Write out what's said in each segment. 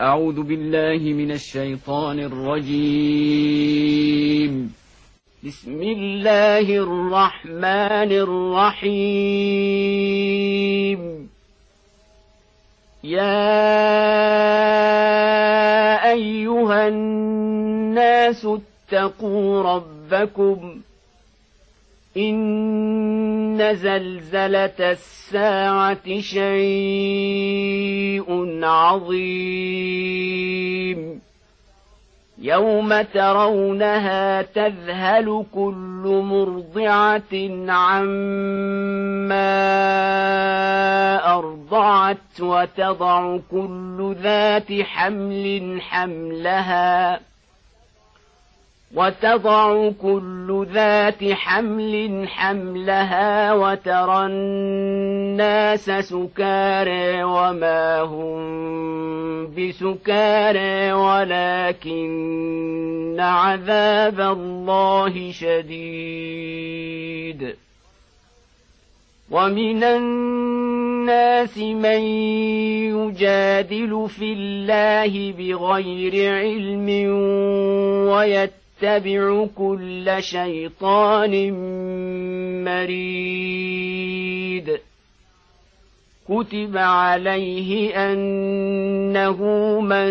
أعوذ بالله من الشيطان الرجيم. بسم الله الرحمن الرحيم. يا أيها الناس اتقوا ربكم إن زلزلة الساعة شيء عظيم يوم ترونها تذهل كل مرضعة عما أرضعت وتضع كل ذات حمل حملها وترى الناس سكارى وما هم بسكارى ولكن عذاب الله شديد. ومن الناس من يجادل في الله بغير علم ويتبع كل شيطان مريد. كتب عليه أنه من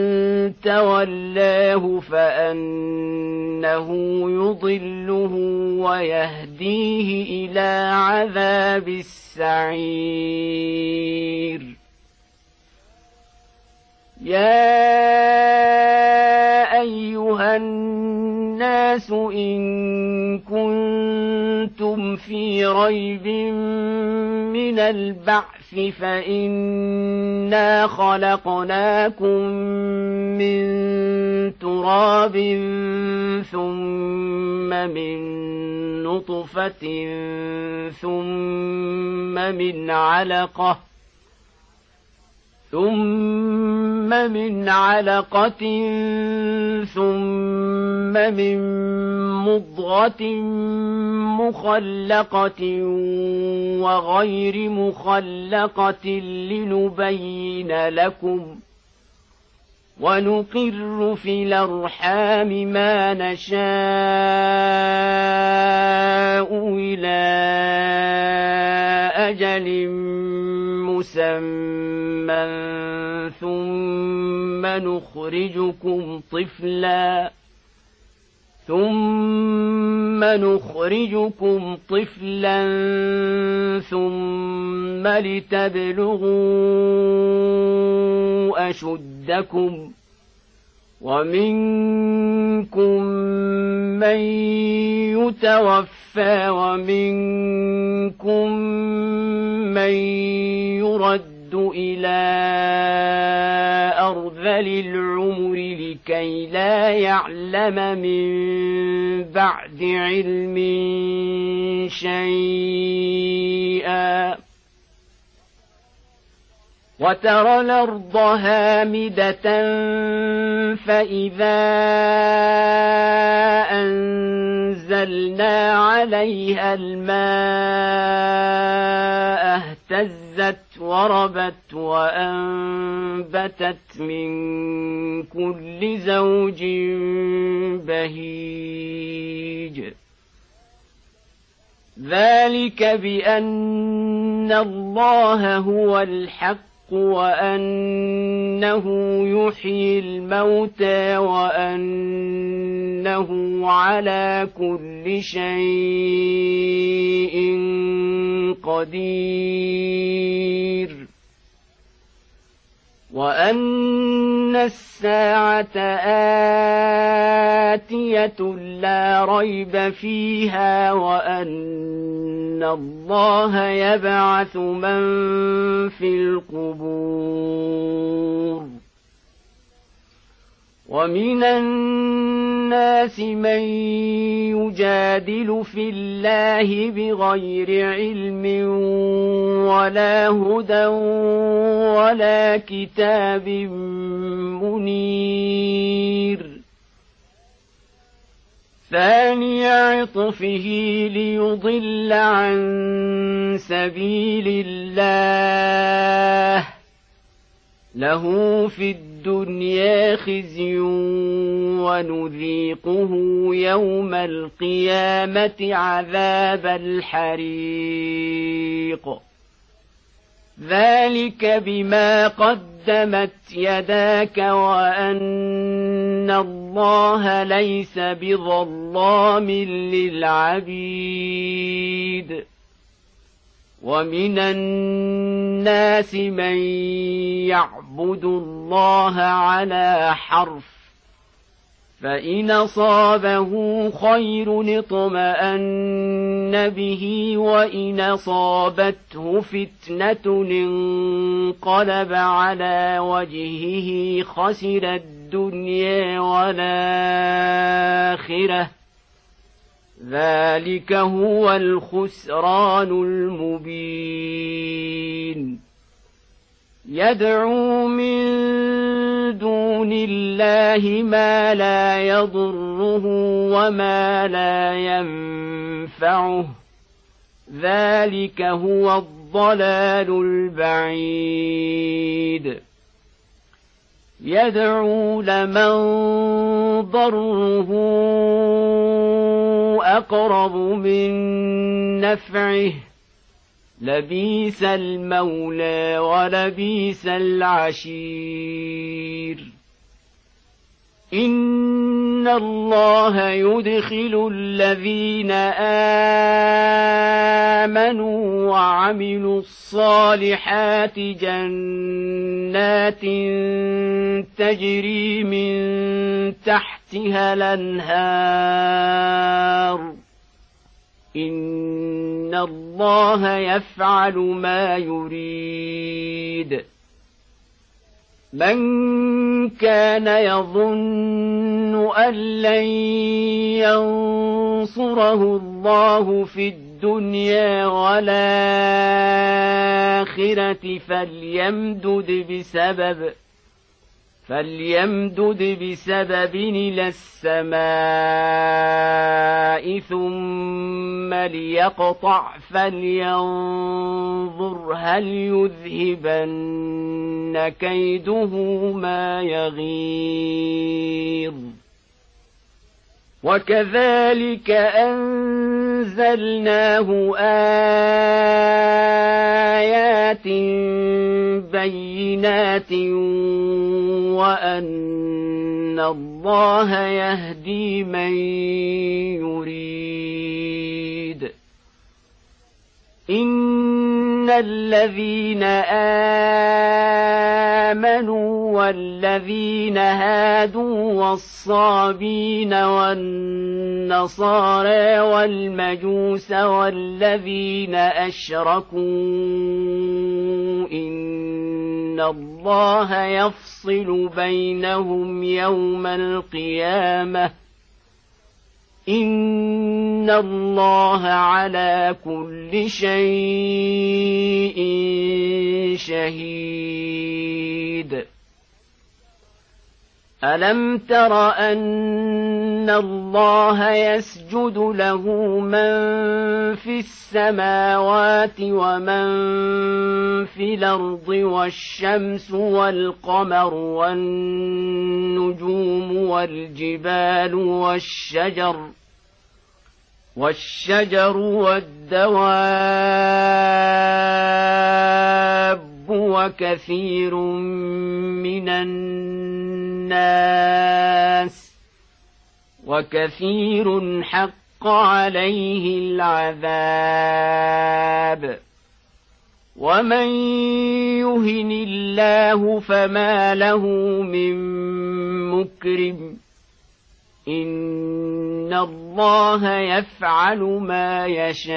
تولاه فأنه يضله ويهديه إلى عذاب السعير. يا أيها الناس إن كنتم في ريب من البعث فإنا خلقناكم من تراب ثم من نطفة ثم من علقة ثم من مضغة مخلقة وغير مخلقة لنبين لكم ونقر في الأرحام ما نشاء إلى أجل مسمى ثم نخرجكم طفلا ثم لتبلغوا أشدكم ومنكم من يتوفى ومنكم من يرد إلى أرذل العمر لكي لا يعلم من بعد علم شيئا. وترى الأرض هامدة فإذا أنزلنا عليها الماء اهتزت وربت وأنبتت من كل زوج بهيج. ذلك بأن الله هو الحق وأنه يحيي الموتى وأنه على كل شيء قدير وأن الساعة آتية لا ريب فيها وأن الله يبعث من في القبور. ومن الناس من يجادل في الله بغير علم ولا هدى ولا كتاب منير. ثاني عطفه ليضل عن سبيل الله له في الدنيا خزي ونذيقه يوم القيامة عذاب الحريق ذلك بما قدمت يداك وأن الله ليس بظلام للعبيد ومن الناس من يعبد الله على حرف فإن أصابه خير اطمأن به وإن أصابته فتنة انقلب على وجهه خسر الدنيا والآخرة ذلك هو الخسران المبين يدعو من دون الله ما لا يضره وما لا ينفعه ذلك هو الضلال البعيد يدعو لمن ضره أقرب من نفعه لبيس المولى ولبيس العشير إن الله يدخل الذين آمنوا وعملوا الصالحات جنات تجري من تحتها الأنهار إن الله يفعل ما يريد من كان يظن أن لن ينصره الله في الدنيا والآخرة فليمدد بسبب إلى السماء ثم ليقطع فلينظر هل يذهبن كيده ما يغيظ وكذلك أنزلناه آيات بينات وأن الله يهدي من يريد إن الذين آمنوا والذين هادوا والصابين والنصارى والمجوس والذين أشركوا إن الله يفصل بينهم يوم القيامة إن الله على كل شيء شهيد ألم تر أن الله يسجد له من في السماوات ومن في الأرض والشمس والقمر والنجوم والجبال والشجر والدواب وكثير من الناس وكثير حق عليه العذاب ومن يهن الله فما له من مكرم إن الله يفعل ما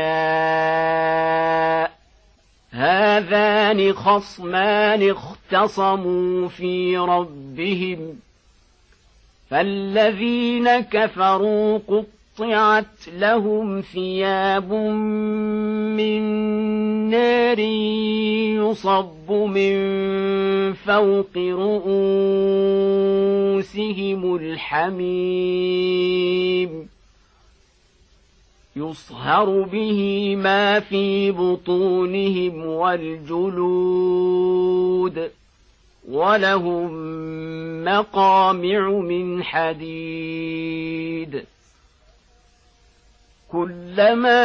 يشاء هذان خصمان اختصموا في ربهم فالذين كفروا قطعت لهم ثياب من نار يصب من فوق رؤوسهم الحميم يصهر به ما في بطونهم والجلود ولهم مقامع من حديد كلما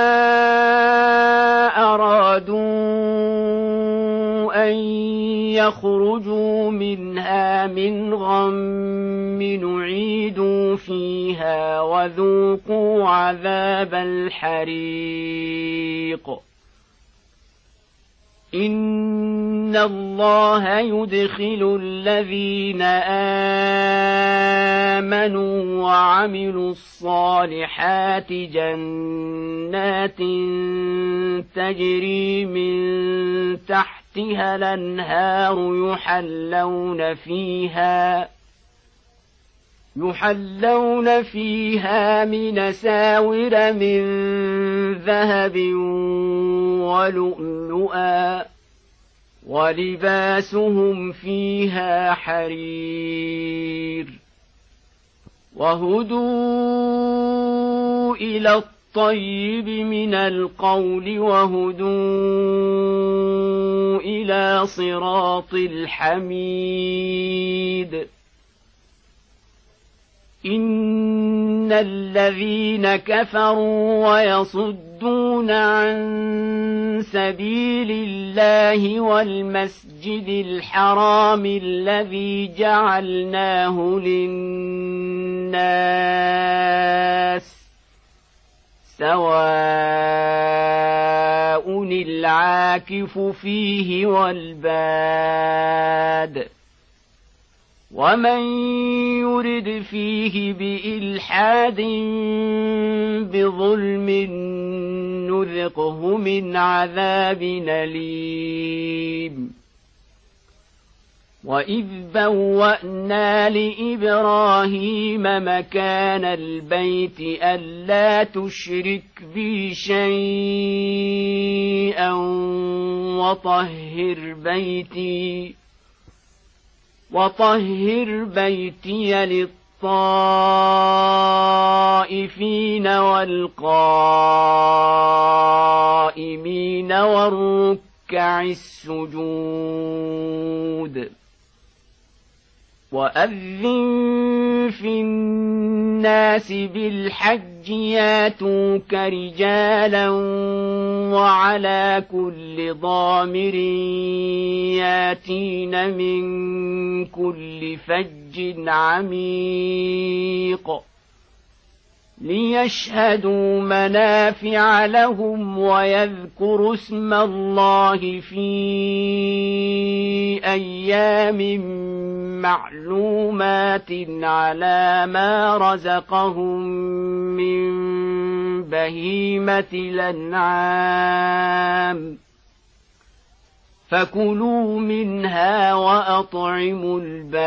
أرادوا أن يخرجوا منها من غم نعيدوا فيها وذوقوا عذاب الحريق إن الله يدخل الذين آمنوا وعملوا الصالحات جنات تجري من تحتها الأنهار يحلون فيها من ساور من ذهب ولؤلؤا ولباسهم فيها حرير وهدوا إلى الطيب من القول وهدوا إلى صراط الحميد إن الذين كفروا ويصدون عن سبيل الله والمسجد الحرام الذي جعلناه للناس سواء العاكف فيه والباد ومن يرد فيه بإلحاد بظلم نذقه من عذاب أليم وإذ بوأنا لإبراهيم مكان البيت ألا تشرك بي شيئا وطهر بيتي للطائفين والقائمين والركع السجود وأذن في الناس بالحج ياتوك رجالا وعلى كل ضامر ياتين من كل فج عميق ليشهدوا منافع لهم ويذكروا اسم الله في أيام معلومات على ما رزقهم من بهيمة الأنعام فكلوا منها وأطعموا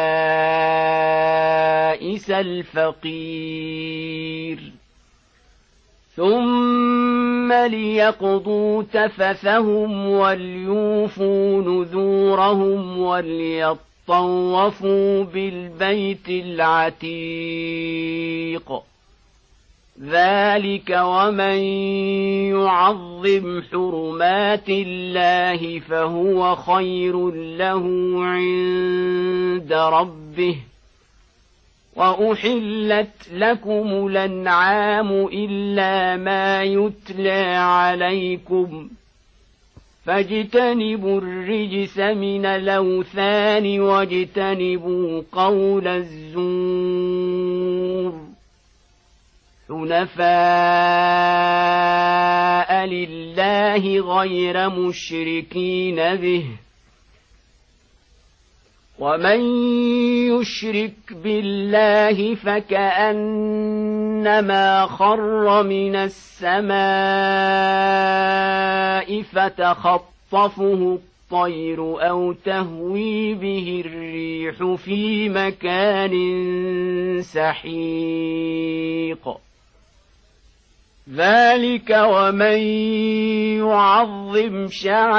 البائس الفقير ثم ليقضوا تفثهم وليوفوا نذورهم وليطوفوا بالبيت العتيق ذلك ومن يعظم حرمات الله فهو خير له عند ربه وأحلت لكم الأنعام إلا ما يتلى عليكم فاجتنبوا الرجس من الأوثان واجتنبوا قول الزور حنفاء لله غير مشركين به ومن يشرك بالله فكأنما خر من السماء فتخطفه الطير أو تهوي به الريح في مكان سحيق ذلك ومن يعظم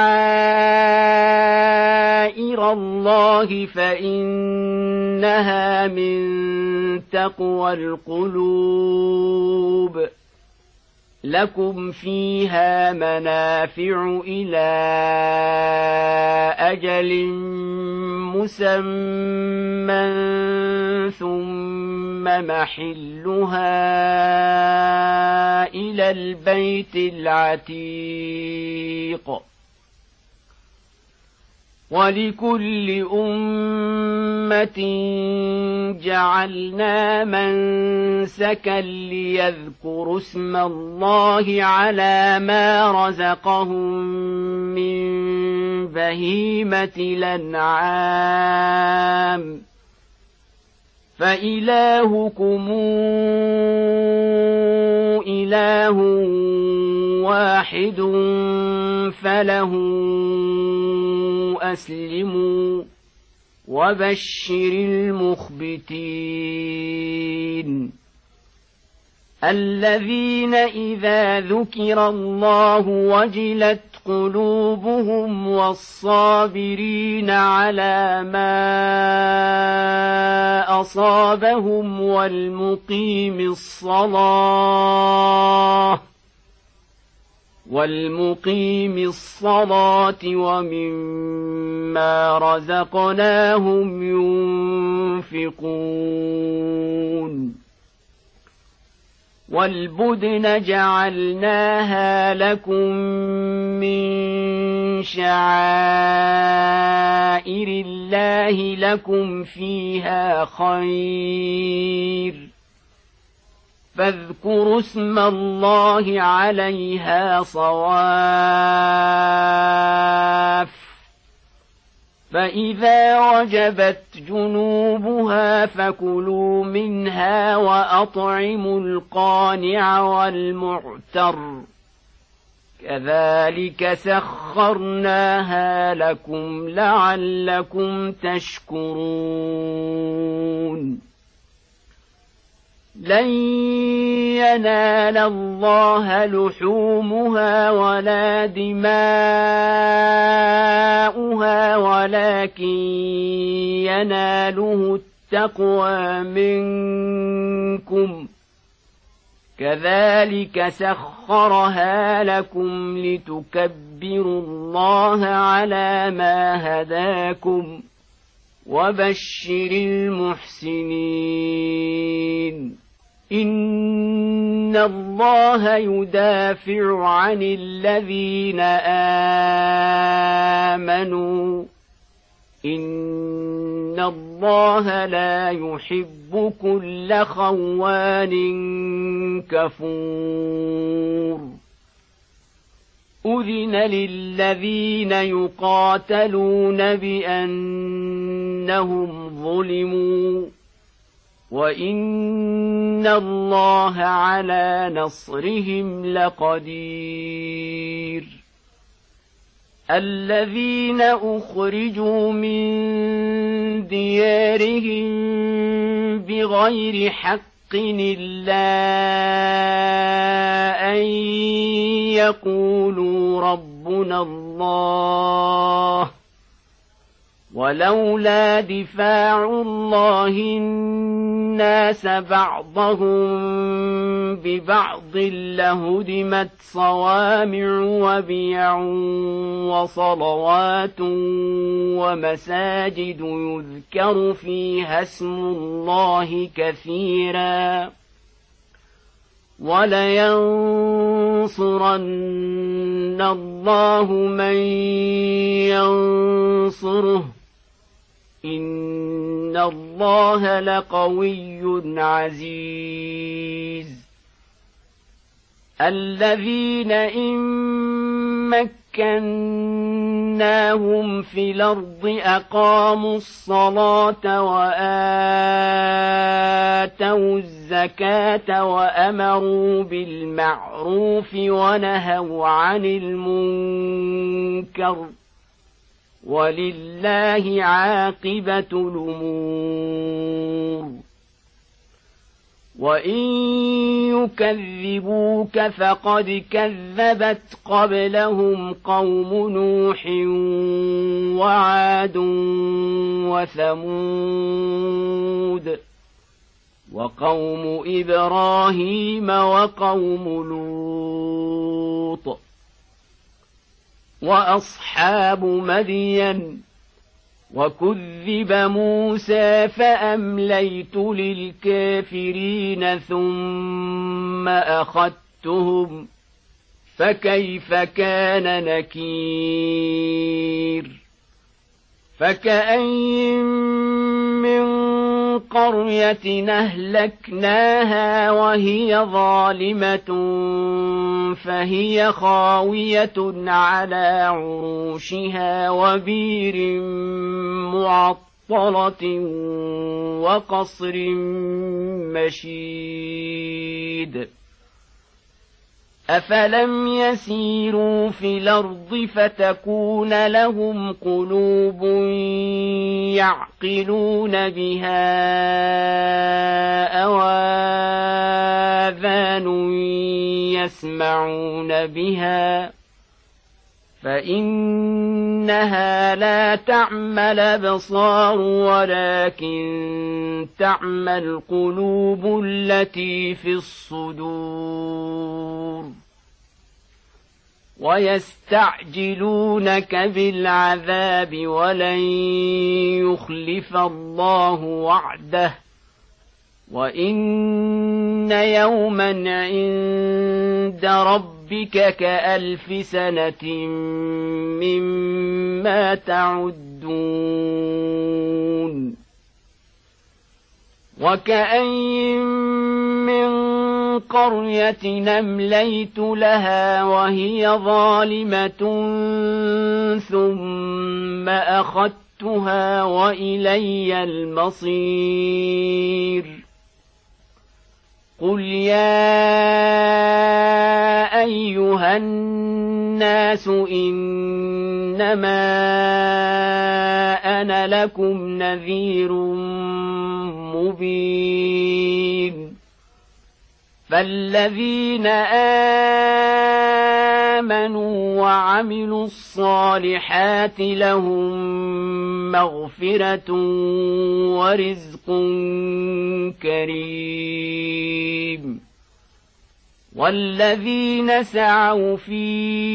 شعائر الله فإنها من تقوى القلوب لكم فيها منافع إلى أجل مسمى ثم محلها إلى البيت العتيق ولكل أمة جعلنا منسكا ليذكروا اسم الله على ما رزقهم من بهيمة الأنعام فإلهكم إله واحد فله أسلموا وبشر المخبتين الذين إذا ذكر الله وجلت قلوبهم والصابرين على ما أصابهم والمقيم الصلاة ومما رزقناهم ينفقون والبدن جعلناها لكم من شعائر الله لكم فيها خير فاذكروا اسم الله عليها صواف فإذا وجبت جنوبها فكلوا منها وأطعموا القانع والمعتر كذلك سخرناها لكم لعلكم تشكرون لن ينال الله لحومها ولا دماؤها ولكن يناله التقوى منكم كذلك سخرها لكم لتكبروا الله على ما هداكم وبشر المحسنين إن الله يدافع عن الذين آمنوا إن الله لا يحب كل خوان كفور أذن للذين يقاتلون بأنهم ظلموا وإن الله على نصرهم لقدير الذين أخرجوا من ديارهم بغير حق إلا أن يقولوا ربنا الله ولولا دفاع الله الناس بعضهم ببعض لهدمت صوامع وبيع وصلوات ومساجد يذكر فيها اسم الله كثيرا ولينصرن الله من ينصره إن الله لقوي عزيز الذين إن مكناهم في الأرض أقاموا الصلاة وآتوا الزكاة وأمروا بالمعروف ونهوا عن المنكر ولله عاقبة الأمور وإن يكذبوك فقد كذبت قبلهم قوم نوح وعاد وثمود وقوم إبراهيم وقوم لوط لوط وأصحاب مدين وكذب موسى فأمليت للكافرين ثم أخذتهم فكيف كان نكير فكأين من قرية أهلكناها وهي ظالمة فهي خاوية على عروشها وبير معطلة وقصر مشيد أفلم يسيروا في الأرض فتكون لهم قلوب يعقلون بها أو آذان يسمعون بها فإنها لا تعمى الأبصار ولكن تعمى القلوب التي في الصدور ويستعجلونك بالعذاب ولن يخلف الله وعده وإن يوما عند ربك كألف سنة مما تعدون وكأين من قرية أمليت لها وهي ظالمة ثم أخذتها وإلي المصير قل يا أيها الناس إنما أنا لكم نذير مبين فالذين آمنوا وعملوا الصالحات لهم مغفرة ورزق كريم والذين سعوا في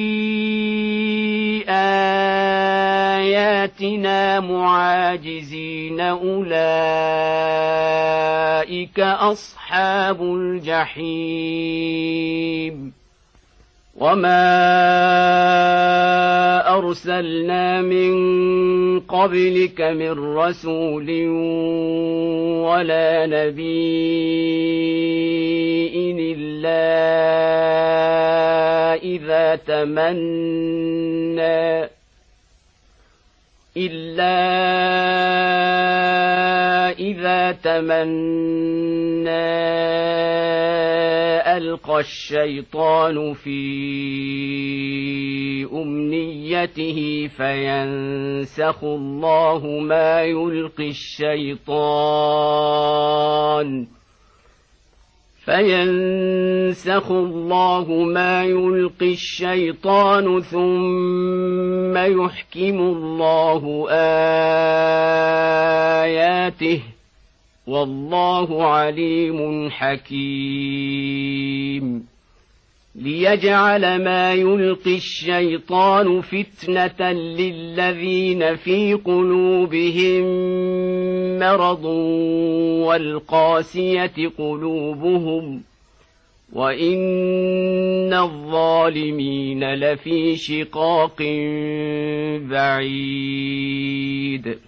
آياتنا معاجزين أولئك أصحاب الجحيم وما أرسلنا من قبلك من رسول ولا نبي إلا إذا تمنى ألقى الشيطان في أمنيته فينسخ الله ما يلقي الشيطان ثم يحكم الله آياته والله عليم حكيم ليجعل ما يلقي الشيطان فتنة للذين في قلوبهم مرض والقاسية قلوبهم وإن الظالمين لفي شقاق بعيد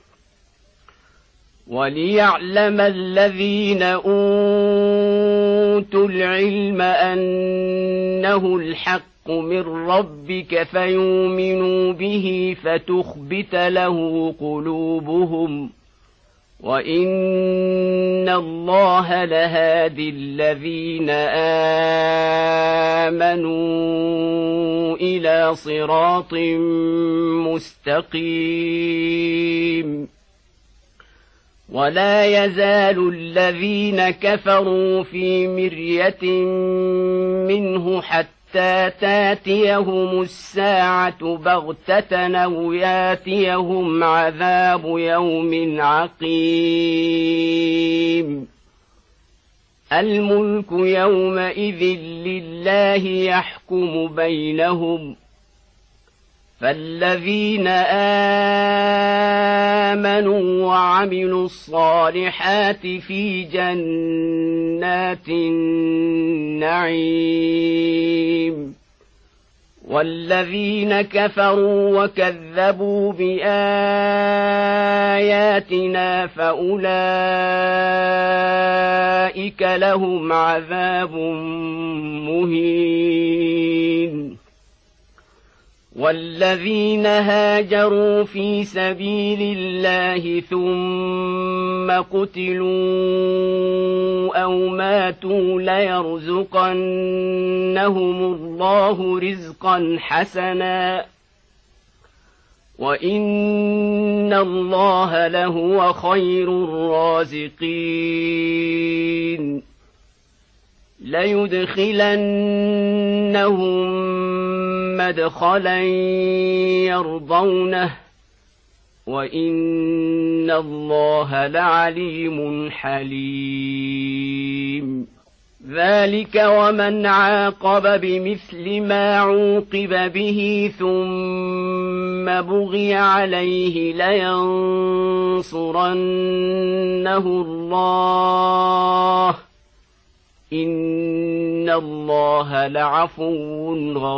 وليعلم الذين أوتوا العلم أنه الحق من ربك فيؤمنوا به فتخبت له قلوبهم وإن الله لهادي الذين آمنوا إلى صراط مستقيم ولا يزال الذين كفروا في مرية منه حتى تاتيهم الساعة بغتة أو ياتيهم عذاب يوم عقيم الملك يومئذ لله يحكم بينهم فالذين آمنوا وعملوا الصالحات في جنات النعيم والذين كفروا وكذبوا بآياتنا فأولئك لهم عذاب مهين والذين هاجروا في سبيل الله ثم قتلوا أو ماتوا ليرزقنهم الله رزقا حسنا وإن الله لهو خير الرازقين ليدخلنهم مدخلا يرضونه وإن الله لعليم حليم ذلك ومن عاقب بمثل ما عوقب به ثم بغي عليه لينصرنه الله إن الله لعفو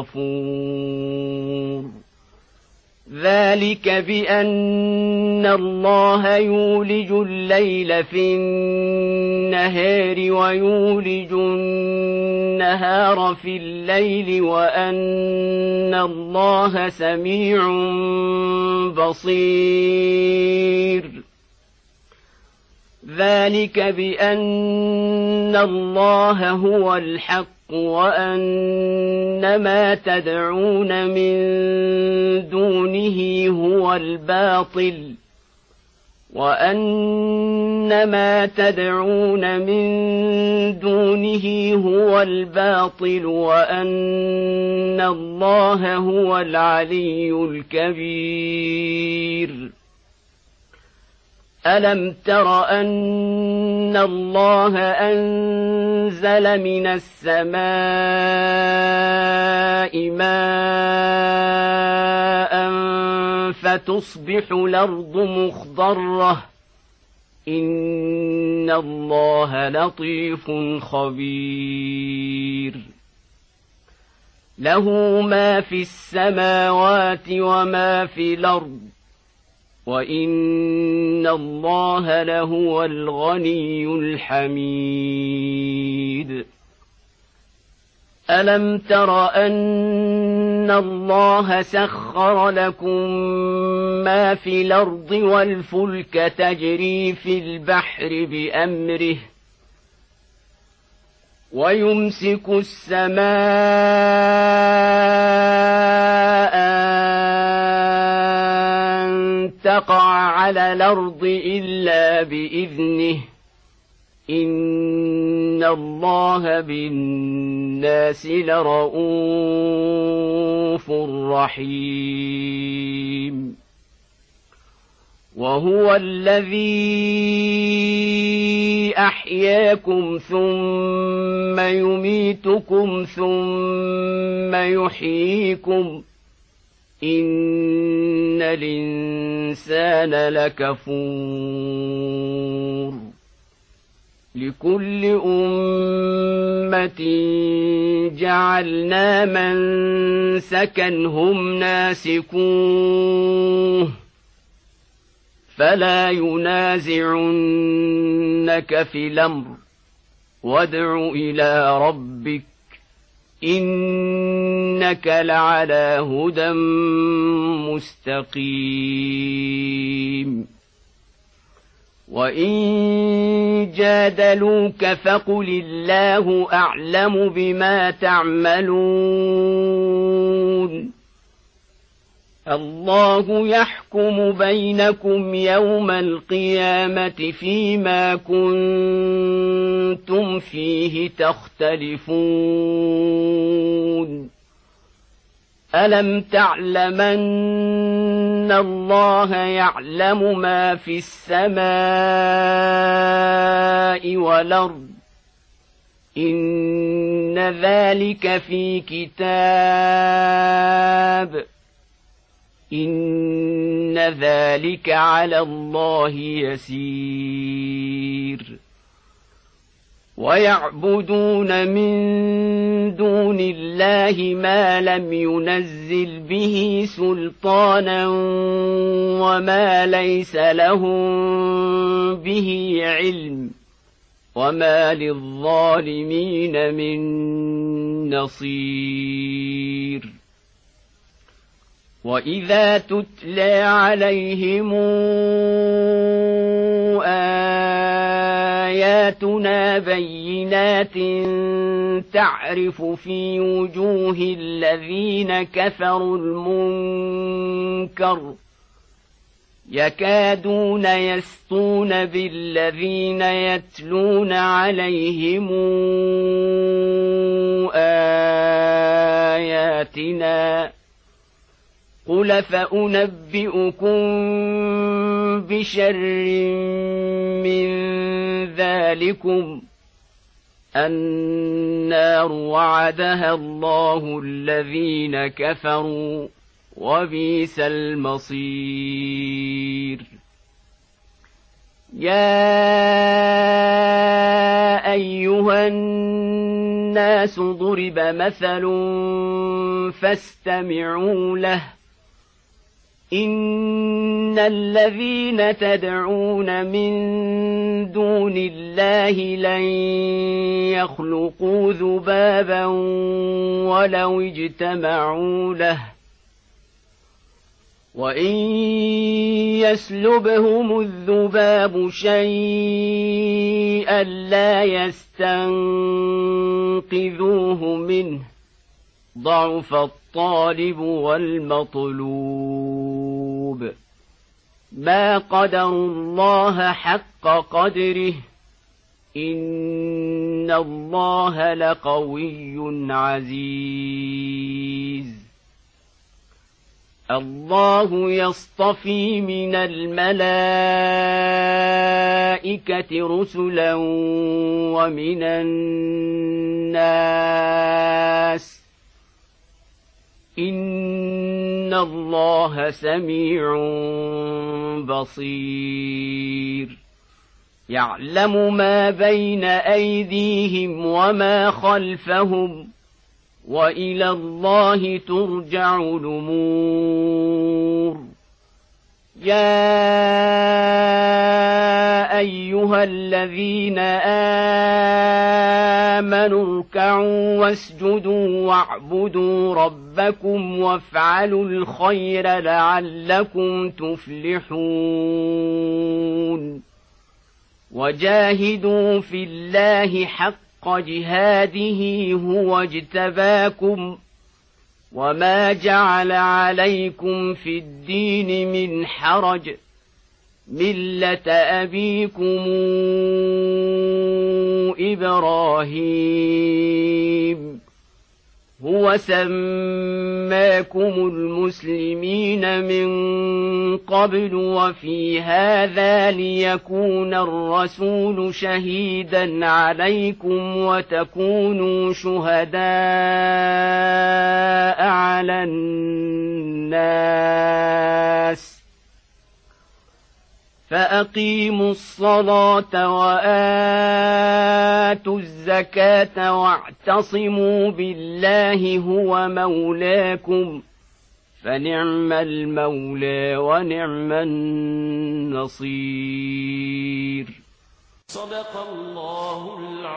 غفور ذلك بأن الله يولج الليل في النهار ويولج النهار في الليل وأن الله سميع بصير ذلك بأن الله هو الحق وأن ما تدعون من دونه هو الباطل وأن ما تدعون من دونه هو الباطل وأن الله هو العلي الكبير ألم تر أن الله أنزل من السماء ماء فتصبح الأرض مخضرة إن الله لطيف خبير له ما في السماوات وما في الأرض وإن الله لهو الغني الحميد ألم تر أن الله سخر لكم ما في الأرض والفلك تجري في البحر بأمره ويمسك السماء تقع على الأرض إلا بإذنه إن الله بالناس لرءوف رحيم وهو الذي أحياكم ثم يميتكم ثم يحييكم إن الإنسان لكفور لكل أمة جعلنا منسكا هم ناسكوه فلا ينازعنك في الأمر وادع إلى ربك إنك لعلى هدى مستقيم وإن جادلوك فقل الله أعلم بما تعملون الله يحكم بينكم يوم القيامة فيما كنتم فيه تختلفون ألم تعلمن الله يعلم ما في السماء والأرض إن ذلك في كتاب إن ذلك على الله يسير ويعبدون من دون الله ما لم ينزل به سلطانا وما ليس لهم به علم وما للظالمين من نصير وإذا تتلى عليهم آياتنا بينات تعرف في وجوه الذين كفروا المنكر يكادون يسطون بالذين يتلون عليهم آياتنا قل فأنبئكم بشر من ذلكم النار وعدها الله الذين كفروا وبئس المصير يا أيها الناس ضرب مثل فاستمعوا له إن الذين تدعون من دون الله لن يخلقوا ذبابا ولو اجتمعوا له وإن يسلبهم الذباب شيئا لا يستنقذوه منه ضعف الطالب والمطلوب ما قدروا الله حق قدره إن الله لقوي عزيز الله يصطفي من الملائكة رسلا ومن الناس إن الله سميع بصير يعلم ما بين أيديهم وما خلفهم وإلى الله ترجع الأمور يا أيها الذين آمنوا اركعوا واسجدوا واعبدوا ربكم وافعلوا الخير لعلكم تفلحون وجاهدوا في الله حق جهاده هو اجتباكم وما جعل عليكم في الدين من حرج ملة أبيكم إبراهيم هو سماكم المسلمين من قبل وفي هذا ليكون الرسول شهيدا عليكم وتكونوا شهداء على الناس فأقيموا الصلاة وآتوا الزكاة واعتصموا بالله هو مولاكم فنعم المولى ونعم النصير صدق الله العظيم.